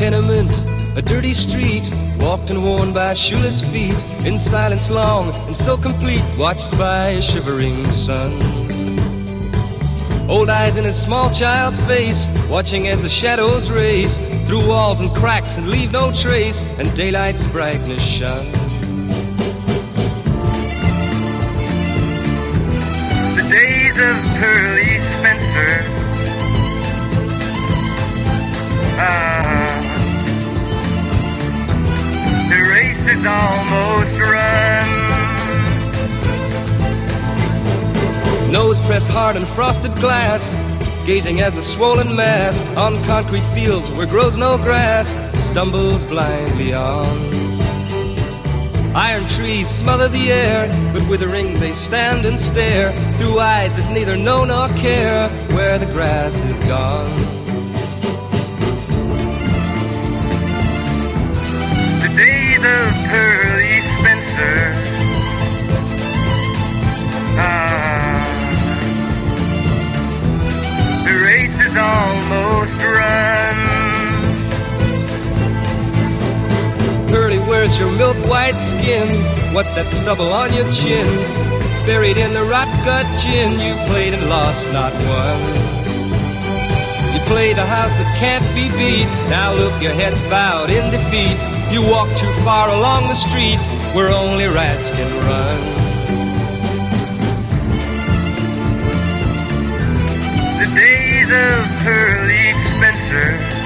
tenement, a dirty street, walked and worn by shoeless feet, in silence long and so complete, watched by a shivering sun. Old eyes in a small child's face, watching as the shadows race through walls and cracks and leave no trace, and daylight's brightness shone. The days of Pearly Spencer, the race is almost run. Nose pressed hard on frosted glass, gazing as the swollen mass on concrete fields where grows no grass stumbles blindly on. Iron trees smother the air, but withering they stand and stare through eyes that neither know nor care where the grass is gone. The days of Pearly Spencer, the race is almost run. Pearly, where's your milk-white skin? What's that stubble on your chin? Buried in the rot-gut gin, you played and lost, not won. You played a house that can't be beat. Now look, your head's bowed in defeat. You walk too far along the street where only rats can run. The days of Pearly Spencer,